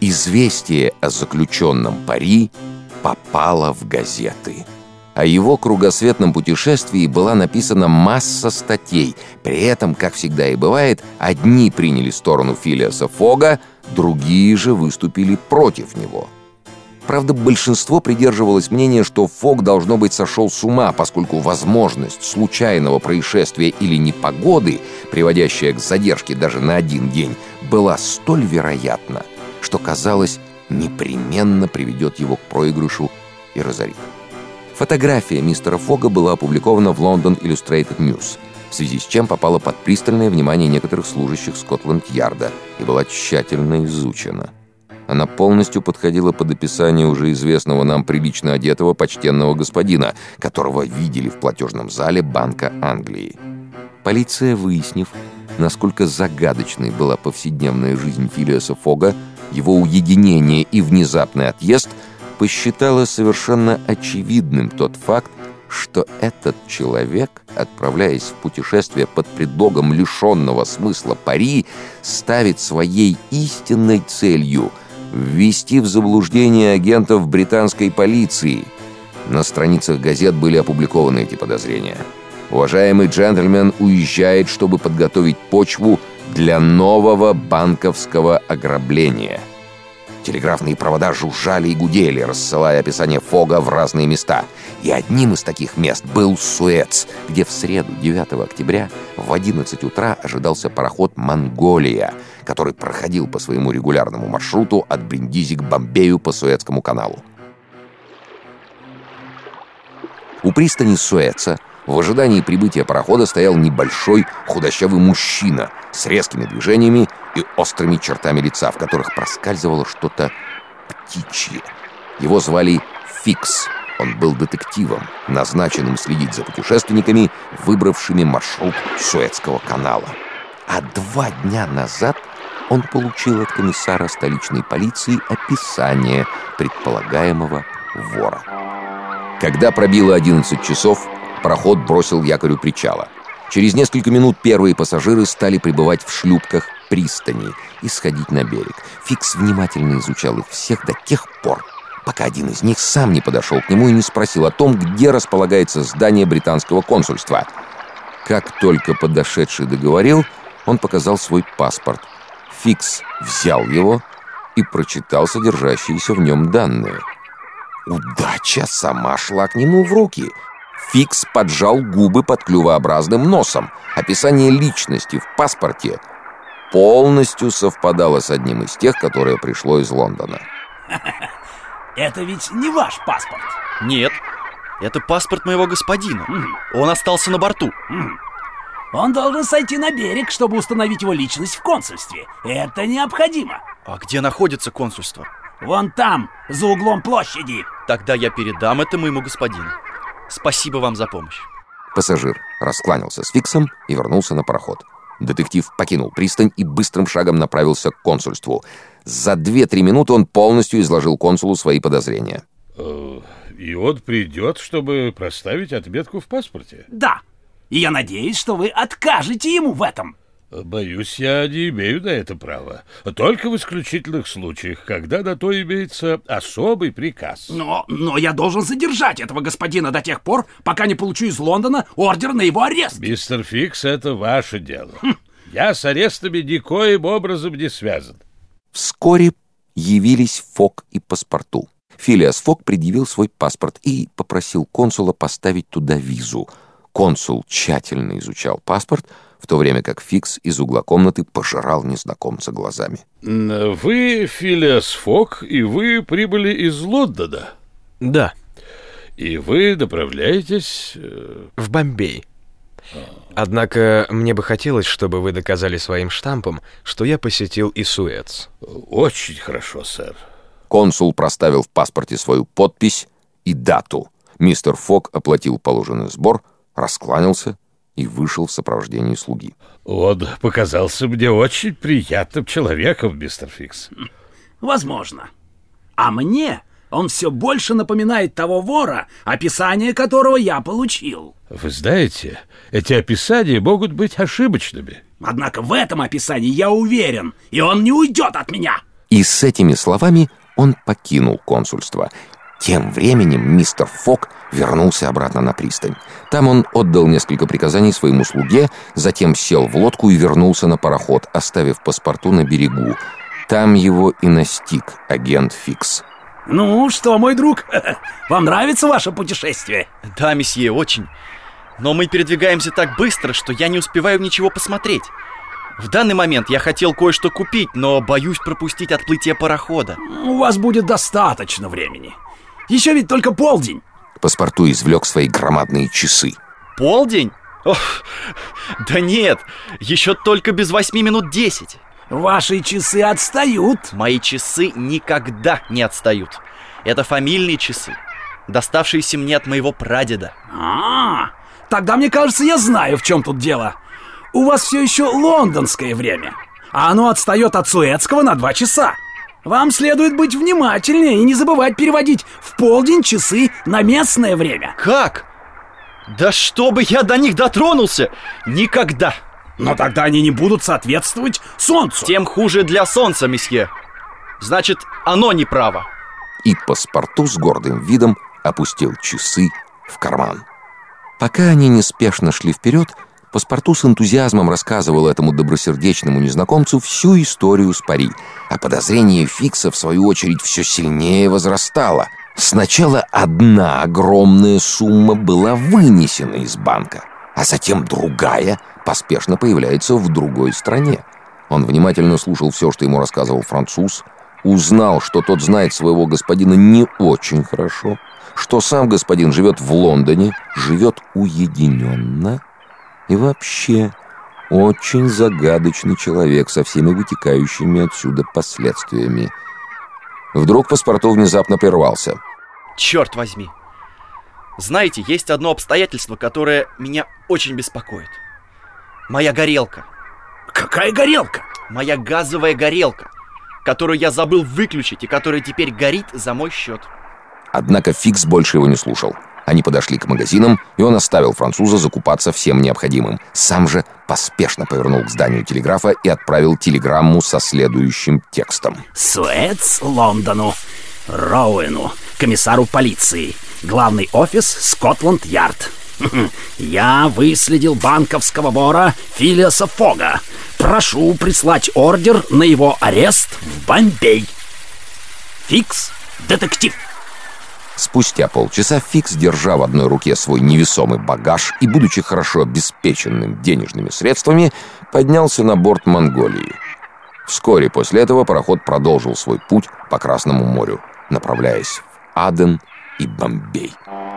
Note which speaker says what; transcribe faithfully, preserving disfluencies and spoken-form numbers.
Speaker 1: Известие о заключенном пари попало в газеты. О его кругосветном путешествии была написана масса статей. При этом, как всегда и бывает, одни приняли сторону Филиаса Фога, другие же выступили против него. Правда, большинство придерживалось мнения, что Фог, должно быть, сошел с ума, поскольку возможность случайного происшествия или непогоды, приводящая к задержке даже на один день, была столь вероятна, что, казалось, непременно приведет его к проигрышу и разорит. Фотография мистера Фога была опубликована в London Illustrated News, в связи с чем попала под пристальное внимание некоторых служащих Скотланд-Ярда и была тщательно изучена. Она полностью подходила под описание уже известного нам прилично одетого почтенного господина, которого видели в платежном зале Банка Англии. Полиция, выяснив, насколько загадочной была повседневная жизнь Филиаса Фога, его уединение и внезапный отъезд, посчитала совершенно очевидным тот факт, что этот человек, отправляясь в путешествие под предлогом лишенного смысла пари, ставит своей истинной целью ввести в заблуждение агентов британской полиции. На страницах газет были опубликованы эти подозрения. Уважаемый джентльмен уезжает, чтобы подготовить почву для нового банковского ограбления. Телеграфные провода жужжали и гудели, рассылая описание Фога в разные места. И одним из таких мест был Суэц, где в среду, девятого октября, в одиннадцать утра ожидался пароход «Монголия», который проходил по своему регулярному маршруту от Бриндизи к Бомбею по Суэцкому каналу. У пристани Суэца в ожидании прибытия парохода стоял небольшой худощавый мужчина с резкими движениями и острыми чертами лица, в которых проскальзывало что-то птичье. Его звали Фикс. Он был детективом, назначенным следить за путешественниками, выбравшими маршрут Суэцкого канала. А два дня назад он получил от комиссара столичной полиции описание предполагаемого вора. Когда пробило одиннадцать часов, пароход бросил якорь у причала. Через несколько минут первые пассажиры стали прибывать в шлюпках пристани и сходить на берег. Фикс внимательно изучал их всех до тех пор, пока один из них сам не подошел к нему и не спросил о том, где располагается здание британского консульства. Как только подошедший договорил, он показал свой паспорт. Фикс взял его и прочитал содержащиеся в нем данные. Удача сама шла к нему в руки. Фикс поджал губы под клювообразным носом. Описание личности в паспорте полностью совпадало с одним из тех, которое пришло из Лондона.
Speaker 2: Это ведь не ваш паспорт?
Speaker 3: Нет, это паспорт моего господина. Mm. Он остался на борту.
Speaker 2: Mm. Он должен сойти на берег, чтобы установить его личность в консульстве. Это необходимо.
Speaker 3: А где находится консульство?
Speaker 2: Вон там, за углом площади.
Speaker 3: Тогда я передам это моему господину. Спасибо вам за помощь.
Speaker 1: Пассажир раскланялся с Фиксом и вернулся на пароход. Детектив покинул пристань и быстрым шагом направился к консульству. За две-три минуты он полностью изложил консулу свои подозрения.
Speaker 4: И он придет, чтобы проставить отметку в паспорте?
Speaker 2: Да, и я надеюсь, что вы откажете ему в этом.
Speaker 4: Боюсь, я не имею на это права. Только в исключительных случаях, когда на то имеется особый приказ.
Speaker 2: Но, но я должен задержать этого господина до тех пор, пока не получу из Лондона ордер на его арест.
Speaker 4: Мистер Фикс, это ваше дело. Хм. Я с арестами никоим образом не связан.
Speaker 1: Вскоре явились Фог и паспорту. Филиас Фог предъявил свой паспорт и попросил консула поставить туда визу. Консул тщательно изучал паспорт, в то время как Фикс из угла комнаты пожирал незнакомца глазами.
Speaker 4: Вы Филиас Фог, и вы прибыли из Лондона?
Speaker 5: Да.
Speaker 4: И вы направляетесь...
Speaker 5: в Бомбей. Однако мне бы хотелось, чтобы вы доказали своим штампом, что я посетил и Суэц.
Speaker 4: Очень хорошо, сэр.
Speaker 1: Консул проставил в паспорте свою подпись и дату. Мистер Фог оплатил положенный сбор, раскланялся и вышел в сопровождении слуги.
Speaker 4: Он показался мне очень приятным человеком, мистер Фикс.
Speaker 2: Возможно. А мне он все больше напоминает того вора, описание которого я получил.
Speaker 4: Вы знаете, эти описания могут быть ошибочными.
Speaker 2: Однако в этом описании я уверен, и он не уйдет от меня.
Speaker 1: И с этими словами он покинул консульство. Тем временем мистер Фок вернулся обратно на пристань. Там он отдал несколько приказаний своему слуге, затем сел в лодку и вернулся на пароход, оставив паспорту на берегу. Там его и настиг агент Фикс.
Speaker 2: Ну, что, мой друг, вам нравится ваше путешествие?
Speaker 3: Да, месье, очень. Но мы передвигаемся так быстро, что я не успеваю ничего посмотреть. В данный момент я хотел кое-что купить, но боюсь пропустить отплытие парохода.
Speaker 2: У вас будет достаточно времени. Еще ведь только полдень.
Speaker 1: Паспорту извлек свои громадные часы.
Speaker 3: Полдень? Ох, да нет, еще только без восьми минут десять.
Speaker 2: Ваши часы отстают.
Speaker 3: Мои часы никогда не отстают. Это фамильные часы, доставшиеся мне от моего прадеда.
Speaker 2: А, тогда, мне кажется, я знаю, в чем тут дело. У вас все еще лондонское время, а оно отстает от суэцкого на два часа. Вам следует быть внимательнее и не забывать переводить в полдень часы на местное время.
Speaker 3: Как? Да чтобы я до них дотронулся! Никогда!
Speaker 2: Но тогда они не будут соответствовать солнцу.
Speaker 3: Тем хуже для солнца, месье. Значит, оно не право.
Speaker 1: И паспорту с гордым видом опустил часы в карман. Пока они неспешно шли вперед, паспорту с энтузиазмом рассказывал этому добросердечному незнакомцу всю историю с пари, а подозрение Фикса, в свою очередь, все сильнее возрастало. Сначала одна огромная сумма была вынесена из банка, а затем другая поспешно появляется в другой стране. Он внимательно слушал все, что ему рассказывал француз, узнал, что тот знает своего господина не очень хорошо, что сам господин живет в Лондоне, живет уединенно и вообще очень загадочный человек со всеми вытекающими отсюда последствиями. Вдруг паспорту внезапно прервался.
Speaker 3: Черт возьми! Знаете, есть одно обстоятельство, которое меня очень беспокоит. Моя горелка.
Speaker 2: Какая горелка?
Speaker 3: Моя газовая горелка, которую я забыл выключить и которая теперь горит за мой счет.
Speaker 1: Однако Фикс больше его не слушал. Они подошли к магазинам, и он оставил француза закупаться всем необходимым. Сам же поспешно повернул к зданию телеграфа и отправил телеграмму со следующим текстом.
Speaker 2: Суэц Лондону, Роуэну, комиссару полиции. Главный офис Скотланд-Ярд. Я выследил банковского вора Филиаса Фога. Прошу прислать ордер на его арест в Бомбей. Фикс, детектив.
Speaker 1: Спустя полчаса Фикс, держа в одной руке свой невесомый багаж и будучи хорошо обеспеченным денежными средствами, поднялся на борт Монголии. Вскоре после этого пароход продолжил свой путь по Красному морю, направляясь в Аден и Бомбей.